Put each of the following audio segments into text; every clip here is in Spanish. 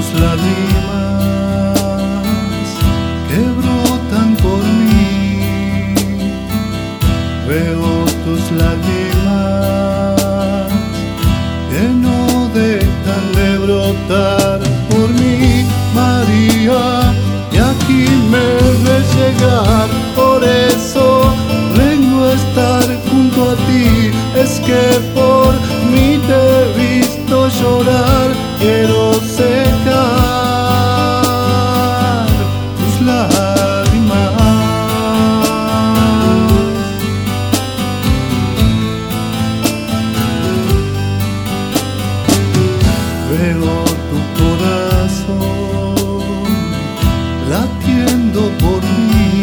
tus lágrimas que brotan por mí. Veo tus lágrimas que no dejan de brotar por mí, María, y aquí me ves llegar. Por eso vengo a estar junto a ti. Es que por mí te he visto llorar. Quiero secar tus lágrimas. Veo tu corazón latiendo por mí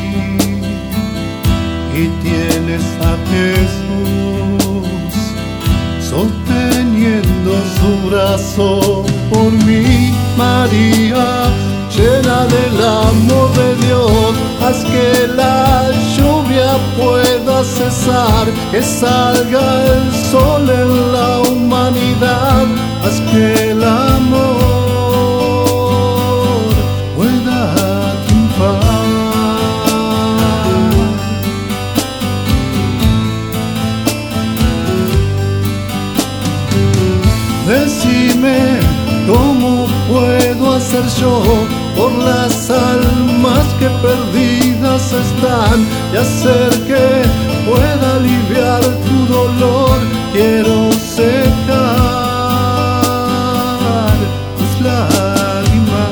y tienes a Jesús sosteniendo su brazo por mí, María, llena del amor de Dios. Haz que la lluvia pueda cesar, que salga el sol en la humanidad. Haz que el amor pueda triunfar. Decime cómo puedo hacer yo por las almas que perdidas están y hacer que pueda aliviar tu dolor. Quiero secar tus lágrimas.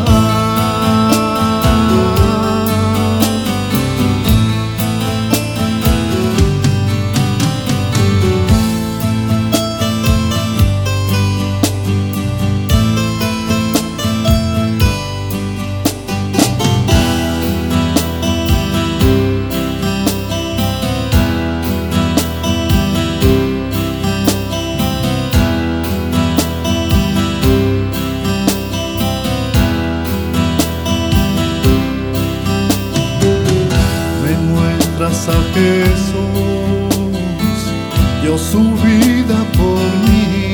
A Jesús dio su vida por mí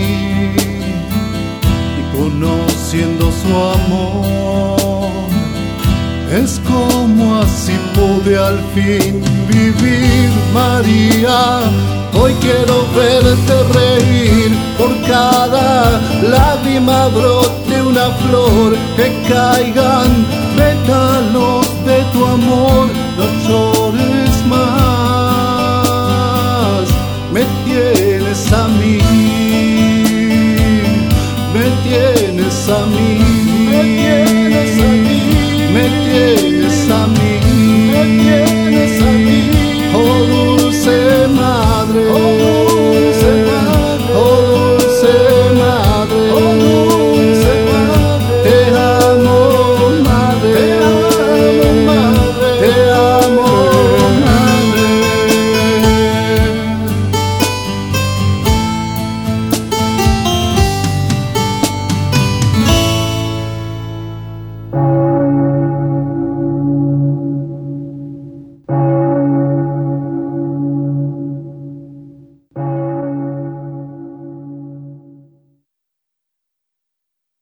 y conociendo su amor es como así pude al fin vivir, María. Hoy quiero verte reír, por cada lágrima brote una flor, que caigan pétalos